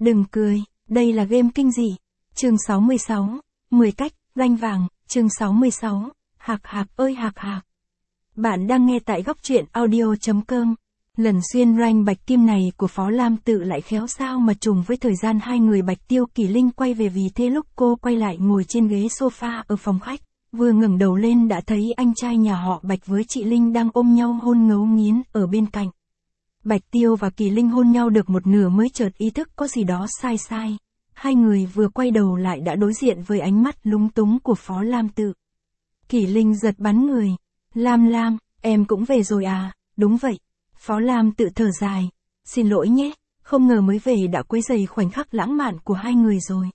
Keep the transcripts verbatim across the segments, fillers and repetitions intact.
Đừng cười, đây là game kinh dị. Chương sáu mươi sáu, mười cách, ranh vàng, chương sáu mươi sáu, hạc hạc ơi hạc hạc. Bạn đang nghe tại góc truyện audio chấm com. Lần xuyên ranh bạch kim này của Phó Lam Tự lại khéo sao mà trùng với thời gian hai người Bạch Tiêu Kỳ Linh quay về, vì thế lúc cô quay lại ngồi trên ghế sofa ở phòng khách, vừa ngẩng đầu lên đã thấy anh trai nhà họ Bạch với chị Linh đang ôm nhau hôn ngấu nghiến ở bên cạnh. Bạch Tiêu và Kỳ Linh hôn nhau được một nửa mới chợt ý thức có gì đó sai sai. Hai người vừa quay đầu lại đã đối diện với ánh mắt lúng túng của Phó Lam Tự. Kỳ Linh giật bắn người. Lam Lam, em cũng về rồi à? Đúng vậy. Phó Lam Tự thở dài. Xin lỗi nhé, không ngờ mới về đã quấy rầy khoảnh khắc lãng mạn của hai người rồi.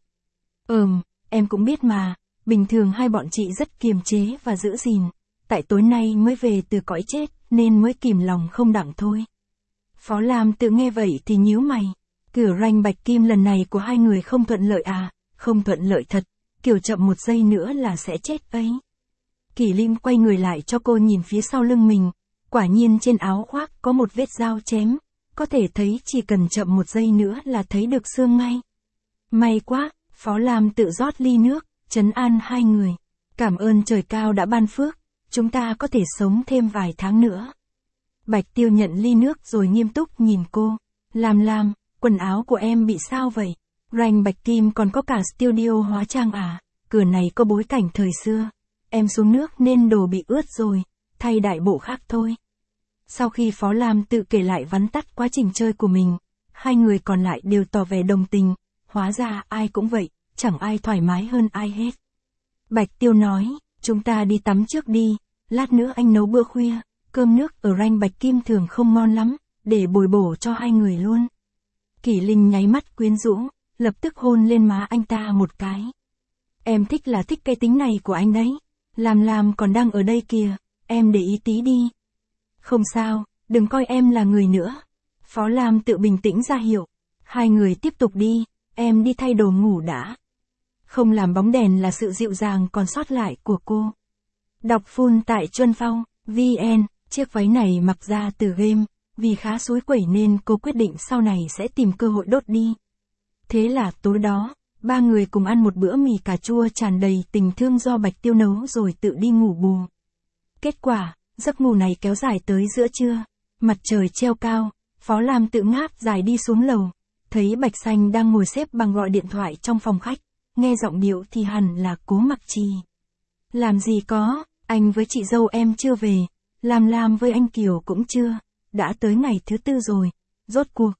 Ừm, em cũng biết mà, bình thường hai bọn chị rất kiềm chế và giữ gìn. Tại tối nay mới về từ cõi chết, nên mới kìm lòng không đặng thôi. Phó Lam Tự nghe vậy thì nhíu mày. Cửa ranh bạch kim lần này của hai người không thuận lợi à? Không thuận lợi thật, kiểu chậm một giây nữa là sẽ chết ấy. Kỳ Linh quay người lại cho cô nhìn phía sau lưng mình. Quả nhiên trên áo khoác có một vết dao chém, có thể thấy chỉ cần chậm một giây nữa là thấy được xương ngay. May quá, Phó Lam Tự rót ly nước, trấn an hai người. Cảm ơn trời cao đã ban phước, chúng ta có thể sống thêm vài tháng nữa. Bạch Tiêu nhận ly nước rồi nghiêm túc nhìn cô. Lam Lam, quần áo của em bị sao vậy? Ranh bạch kim còn có cả studio hóa trang à? Cửa này có bối cảnh thời xưa. Em xuống nước nên đồ bị ướt rồi, thay đại bộ khác thôi. Sau khi Phó Lam Tự kể lại vắn tắt quá trình chơi của mình, hai người còn lại đều tỏ vẻ đồng tình. Hóa ra ai cũng vậy, chẳng ai thoải mái hơn ai hết. Bạch Tiêu nói, chúng ta đi tắm trước đi, lát nữa anh nấu bữa khuya. Cơm nước ở ranh bạch kim thường không ngon lắm, để bồi bổ cho hai người luôn. Kỳ Linh nháy mắt quyến rũ, lập tức hôn lên má anh ta một cái. Em thích là thích cái tính này của anh đấy. Lam Lam còn đang ở đây kìa, em để ý tí đi. Không sao, đừng coi em là người nữa. Phó Lam Tự bình tĩnh ra hiệu. Hai người tiếp tục đi, em đi thay đồ ngủ đã. Không làm bóng đèn là sự dịu dàng còn sót lại của cô. Đọc full tại Chuân Phong, vê en. Chiếc váy này mặc ra từ game, vì khá xúi quẩy nên cô quyết định sau này sẽ tìm cơ hội đốt đi. Thế là tối đó, ba người cùng ăn một bữa mì cà chua tràn đầy tình thương do Bạch Tiêu nấu rồi tự đi ngủ bù. Kết quả, giấc ngủ này kéo dài tới giữa trưa. Mặt trời treo cao, Phó Lam Tự ngáp dài đi xuống lầu, thấy Bạch Xanh đang ngồi xếp bằng gọi điện thoại trong phòng khách, nghe giọng điệu thì hẳn là Cố Mặc Trì. Làm gì có, anh với chị dâu em chưa về. Lam Lam với anh Kiều cũng chưa, đã tới ngày thứ tư rồi, rốt cuộc.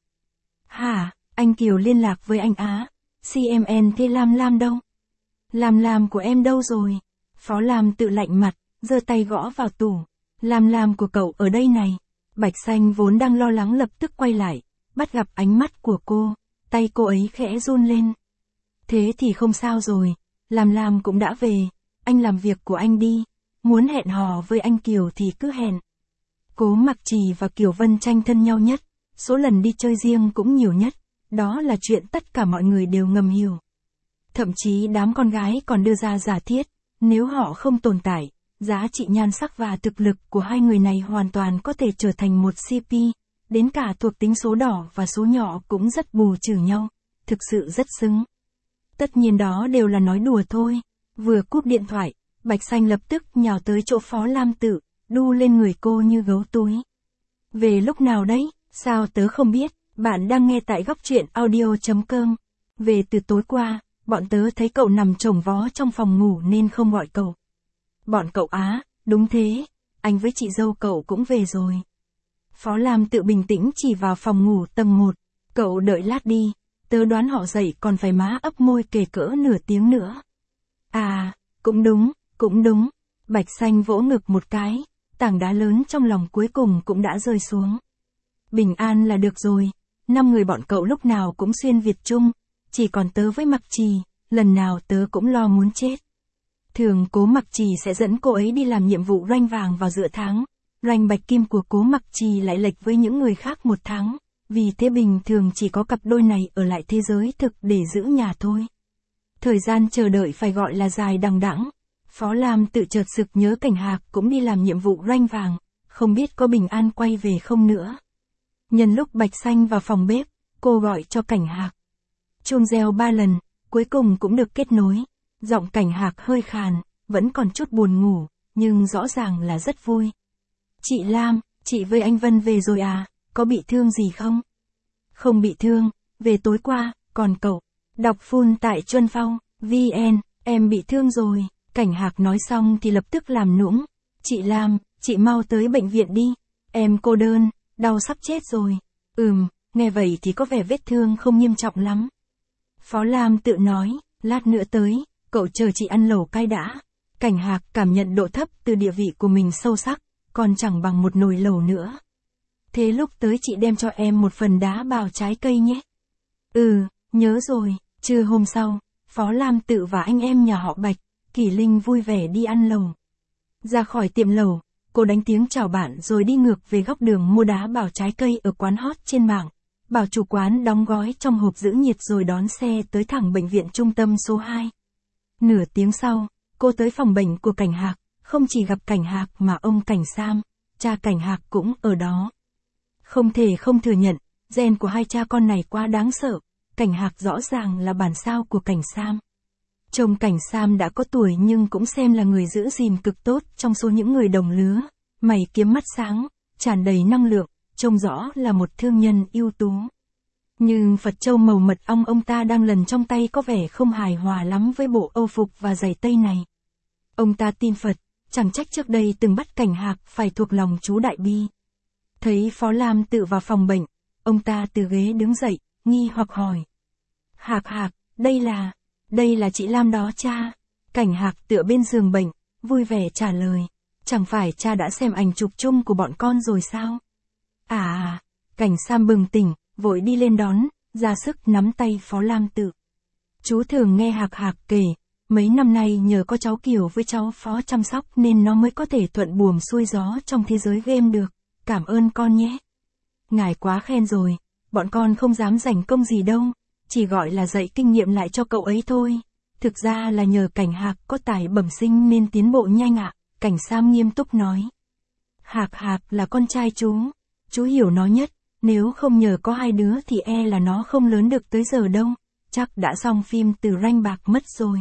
Hả, anh Kiều liên lạc với anh Á, xê em en thế Lam Lam đâu? Lam Lam của em đâu rồi? Phó Lam Tự lạnh mặt, giơ tay gõ vào tủ. Lam Lam của cậu ở đây này. Bạch Xanh vốn đang lo lắng lập tức quay lại, bắt gặp ánh mắt của cô, tay cô ấy khẽ run lên. Thế thì không sao rồi, Lam Lam cũng đã về, anh làm việc của anh đi. Muốn hẹn hò với anh Kiều thì cứ hẹn. Cố Mặc Trì và Kiều Vân tranh thân nhau nhất, số lần đi chơi riêng cũng nhiều nhất, đó là chuyện tất cả mọi người đều ngầm hiểu. Thậm chí đám con gái còn đưa ra giả thiết, nếu họ không tồn tại, giá trị nhan sắc và thực lực của hai người này hoàn toàn có thể trở thành một xê pê, đến cả thuộc tính số đỏ và số nhỏ cũng rất bù trừ nhau, thực sự rất xứng. Tất nhiên đó đều là nói đùa thôi. Vừa cúp điện thoại, Bạch Xanh lập tức nhào tới chỗ Phó Lam Tự, đu lên người cô như gấu túi. Về lúc nào đấy, sao tớ không biết, bạn đang nghe tại góc truyện audio chấm com. Về từ tối qua, bọn tớ thấy cậu nằm chồng vó trong phòng ngủ nên không gọi cậu. Bọn cậu á, đúng thế, anh với chị dâu cậu cũng về rồi. Phó Lam Tự bình tĩnh chỉ vào phòng ngủ tầng một, cậu đợi lát đi, tớ đoán họ dậy còn phải má ấp môi kể cỡ nửa tiếng nữa. À, cũng đúng. Cũng đúng, Bạch Xanh vỗ ngực một cái, tảng đá lớn trong lòng cuối cùng cũng đã rơi xuống. Bình an là được rồi, năm người bọn cậu lúc nào cũng xuyên Việt chung, chỉ còn tớ với Mặc Trì, lần nào tớ cũng lo muốn chết. Thường Cố Mặc Trì sẽ dẫn cô ấy đi làm nhiệm vụ ranh vàng vào giữa tháng, ranh bạch kim của Cố Mặc Trì lại lệch với những người khác một tháng, vì thế bình thường chỉ có cặp đôi này ở lại thế giới thực để giữ nhà thôi. Thời gian chờ đợi phải gọi là dài đằng đẵng. Phó Lam Tự chợt sực nhớ Cảnh Hạc cũng đi làm nhiệm vụ ranh vàng, không biết có bình an quay về không nữa. Nhân lúc Bạch Xanh vào phòng bếp, cô gọi cho Cảnh Hạc. Chuông reo ba lần, cuối cùng cũng được kết nối. Giọng Cảnh Hạc hơi khàn, vẫn còn chút buồn ngủ, nhưng rõ ràng là rất vui. Chị Lam, chị với anh Vân về rồi à, có bị thương gì không? Không bị thương, về tối qua, còn cậu? Đọc full tại Chuân Phong, vê en, em bị thương rồi. Cảnh Hạc nói xong thì lập tức làm nũng. Chị Lam, chị mau tới bệnh viện đi. Em cô đơn, đau sắp chết rồi. Ừm, nghe vậy thì có vẻ vết thương không nghiêm trọng lắm. Phó Lam tự nói, lát nữa tới, cậu chờ chị ăn lẩu cay đã. Cảnh Hạc cảm nhận độ thấp từ địa vị của mình sâu sắc, còn chẳng bằng một nồi lẩu nữa. Thế lúc tới chị đem cho em một phần đá bào trái cây nhé. Ừ, nhớ rồi. Trưa hôm sau, Phó Lam Tự và anh em nhà họ Bạch, Kỳ Linh vui vẻ đi ăn lẩu. Ra khỏi tiệm lẩu, cô đánh tiếng chào bạn rồi đi ngược về góc đường mua đá bào trái cây ở quán hot trên mạng. Bảo chủ quán đóng gói trong hộp giữ nhiệt rồi đón xe tới thẳng bệnh viện trung tâm số hai. Nửa tiếng sau, cô tới phòng bệnh của Cảnh Hạc, không chỉ gặp Cảnh Hạc mà ông Cảnh Sam, cha Cảnh Hạc cũng ở đó. Không thể không thừa nhận, gen của hai cha con này quá đáng sợ. Cảnh Hạc rõ ràng là bản sao của Cảnh Sam. Chồng Cảnh Sam đã có tuổi nhưng cũng xem là người giữ gìn cực tốt trong số những người đồng lứa. Mày kiếm mắt sáng, tràn đầy năng lượng, trông rõ là một thương nhân ưu tú. Nhưng Phật châu màu mật ong ông ta đang lần trong tay có vẻ không hài hòa lắm với bộ âu phục và giày tây này. Ông ta tin Phật, chẳng trách trước đây từng bắt Cảnh Hạc phải thuộc lòng chú Đại Bi. Thấy Phó Lam Tự vào phòng bệnh, ông ta từ ghế đứng dậy, nghi hoặc hỏi. Hạc Hạc, đây là, đây là chị Lam đó cha. Cảnh Hạc tựa bên giường bệnh, vui vẻ trả lời. Chẳng phải cha đã xem ảnh chụp chung của bọn con rồi sao? À à, Cảnh Sam bừng tỉnh, vội đi lên đón, ra sức nắm tay Phó Lam Tự. Chú thường nghe Hạc Hạc kể, mấy năm nay nhờ có cháu Kiều với cháu Phó chăm sóc nên nó mới có thể thuận buồm xuôi gió trong thế giới game được. Cảm ơn con nhé. Ngài quá khen rồi, bọn con không dám dành công gì đâu, chỉ gọi là dạy kinh nghiệm lại cho cậu ấy thôi. Thực ra là nhờ Cảnh Hạc có tài bẩm sinh nên tiến bộ nhanh ạ, Cảnh Sam nghiêm túc nói. Hạc Hạc là con trai chú, chú hiểu nó nhất, nếu không nhờ có hai đứa thì e là nó không lớn được tới giờ đâu, chắc đã xong phim từ ranh bạc mất rồi.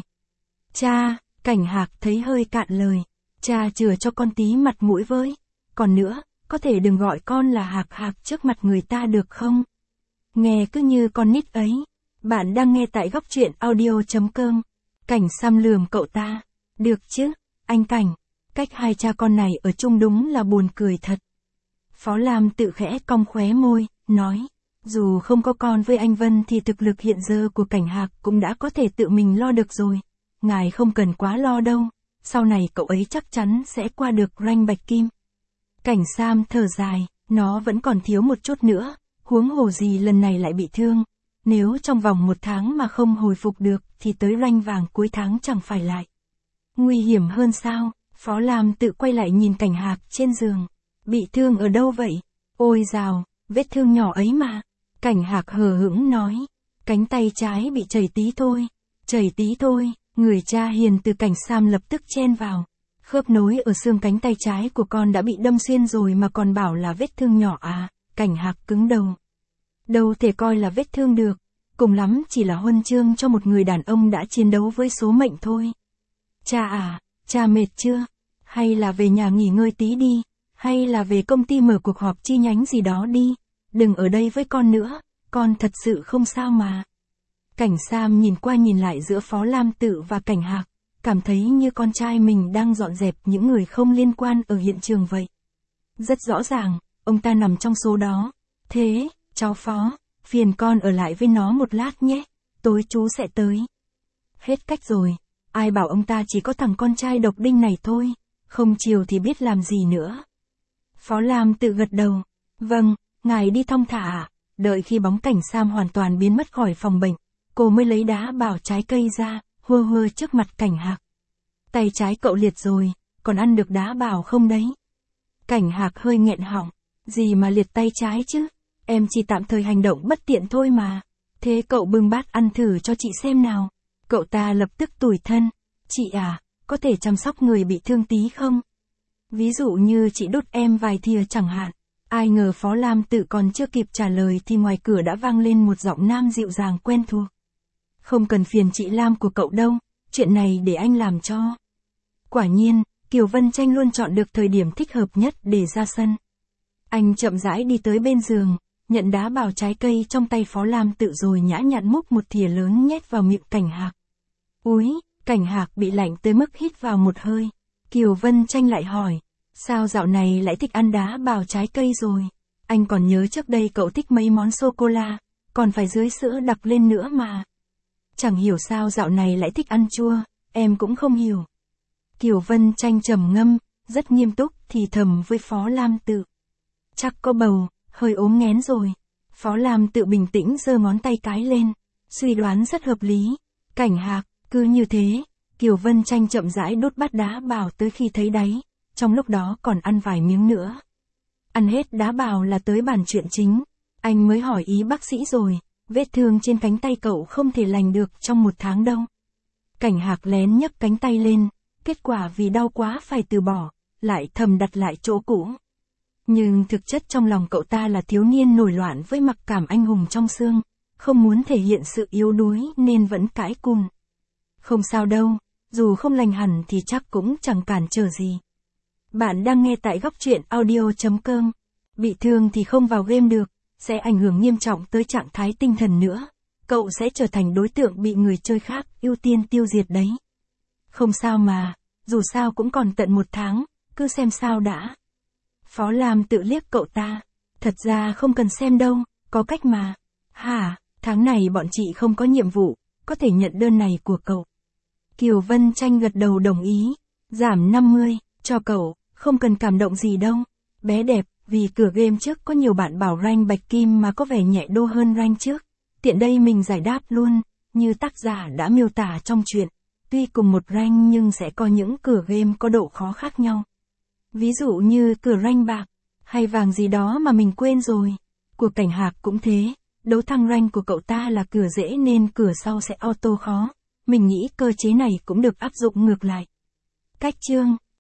Cha, Cảnh Hạc thấy hơi cạn lời, cha chừa cho con tí mặt mũi với, còn nữa, có thể đừng gọi con là Hạc Hạc trước mặt người ta được không? Nghe cứ như con nít ấy. Bạn đang nghe tại góc truyện audio chấm com. Cảnh Sam lườm cậu ta. Được chứ, anh Cảnh. Cách hai cha con này ở chung đúng là buồn cười thật. Phó Lam Tự khẽ cong khóe môi, nói. Dù không có con với anh Vân thì thực lực hiện giờ của Cảnh Hạc cũng đã có thể tự mình lo được rồi. Ngài không cần quá lo đâu. Sau này cậu ấy chắc chắn sẽ qua được ranh bạch kim. Cảnh Sam thở dài, nó vẫn còn thiếu một chút nữa, huống hồ gì lần này lại bị thương. Nếu trong vòng một tháng mà không hồi phục được thì tới ranh vàng cuối tháng chẳng phải lại. Nguy hiểm hơn sao? Phó Lam Tự quay lại nhìn Cảnh Hạc trên giường. Bị thương ở đâu vậy? Ôi dào, vết thương nhỏ ấy mà. Cảnh Hạc hờ hững nói. Cánh tay trái bị chảy tí thôi. Chảy tí thôi, người cha hiền từ Cảnh Sam lập tức chen vào. Khớp nối ở xương cánh tay trái của con đã bị đâm xuyên rồi mà còn bảo là vết thương nhỏ à, Cảnh Hạc cứng đầu. Đâu thể coi là vết thương được, cùng lắm chỉ là huân chương cho một người đàn ông đã chiến đấu với số mệnh thôi. Cha à, cha mệt chưa? Hay là về nhà nghỉ ngơi tí đi, hay là về công ty mở cuộc họp chi nhánh gì đó đi, đừng ở đây với con nữa, con thật sự không sao mà. Cảnh Sam nhìn qua nhìn lại giữa Phó Lam Tự và Cảnh Hạc, cảm thấy như con trai mình đang dọn dẹp những người không liên quan ở hiện trường vậy. Rất rõ ràng, ông ta nằm trong số đó. Thế, cháu Phó, phiền con ở lại với nó một lát nhé, tối chú sẽ tới. Hết cách rồi, ai bảo ông ta chỉ có thằng con trai độc đinh này thôi, không chiều thì biết làm gì nữa. Phó Lam Tự gật đầu. Vâng, ngài đi thong thả ạ. Đợi khi bóng Cảnh Sam hoàn toàn biến mất khỏi phòng bệnh, cô mới lấy đá bào trái cây ra, hơ hơ trước mặt Cảnh Hạc. Tay trái cậu liệt rồi, còn ăn được đá bào không đấy? Cảnh Hạc hơi nghẹn họng. Gì mà liệt tay trái chứ? Em chỉ tạm thời hành động bất tiện thôi mà. Thế cậu bưng bát ăn thử cho chị xem nào. Cậu ta lập tức tủi thân. Chị à, có thể chăm sóc người bị thương tí không? Ví dụ như chị đút em vài thìa chẳng hạn. Ai ngờ Phó Lam Tự còn chưa kịp trả lời thì ngoài cửa đã vang lên một giọng nam dịu dàng quen thuộc. Không cần phiền chị Lam của cậu đâu, chuyện này để anh làm cho. Quả nhiên, Kiều Vân Tranh luôn chọn được thời điểm thích hợp nhất để ra sân. Anh chậm rãi đi tới bên giường, nhận đá bào trái cây trong tay Phó Lam Tự rồi nhã nhặn múc một thìa lớn nhét vào miệng Cảnh Hạc. Úi, Cảnh Hạc bị lạnh tới mức hít vào một hơi. Kiều Vân Tranh lại hỏi, sao dạo này lại thích ăn đá bào trái cây rồi? Anh còn nhớ trước đây cậu thích mấy món sô-cô-la, còn phải dưới sữa đặc lên nữa mà. Chẳng hiểu sao dạo này lại thích ăn chua, em cũng không hiểu. Kiều Vân Tranh trầm ngâm, rất nghiêm túc thì thầm với Phó Lam Tự. Chắc có bầu, hơi ốm nghén rồi. Phó Lam Tự bình tĩnh giơ ngón tay cái lên, suy đoán rất hợp lý. Cảnh Hạc, cứ như thế, Kiều Vân Tranh chậm rãi đốt bát đá bào tới khi thấy đáy, trong lúc đó còn ăn vài miếng nữa. Ăn hết đá bào là tới bàn chuyện chính, anh mới hỏi ý bác sĩ rồi, vết thương trên cánh tay cậu không thể lành được trong một tháng đâu. Cảnh Hạc lén nhấc cánh tay lên, kết quả vì đau quá phải từ bỏ, lại thầm đặt lại chỗ cũ. Nhưng thực chất trong lòng cậu ta là thiếu niên nổi loạn với mặc cảm anh hùng trong xương, không muốn thể hiện sự yếu đuối nên vẫn cãi cùn. Không sao đâu, dù không lành hẳn thì chắc cũng chẳng cản trở gì. Bạn đang nghe tại góc truyện audio chấm com. Bị thương thì không vào game được, sẽ ảnh hưởng nghiêm trọng tới trạng thái tinh thần nữa. Cậu sẽ trở thành đối tượng bị người chơi khác ưu tiên tiêu diệt đấy. Không sao mà, dù sao cũng còn tận một tháng, cứ xem sao đã. Phó Lam Tự liếc cậu ta. Thật ra không cần xem đâu, có cách mà. Hả, tháng này bọn chị không có nhiệm vụ, có thể nhận đơn này của cậu. Kiều Vân Tranh gật đầu đồng ý. Giảm năm mươi, cho cậu, không cần cảm động gì đâu. Bé đẹp, vì cửa game trước có nhiều bạn bảo rank bạch kim mà có vẻ nhẹ đô hơn rank trước. Tiện đây mình giải đáp luôn, như tác giả đã miêu tả trong truyện. Tuy cùng một rank nhưng sẽ có những cửa game có độ khó khác nhau. Ví dụ như cửa rank bạc, hay vàng gì đó mà mình quên rồi. Của Cảnh Hạc cũng thế, đấu thăng rank của cậu ta là cửa dễ nên cửa sau sẽ auto khó. Mình nghĩ cơ chế này cũng được áp dụng ngược lại. Cách chương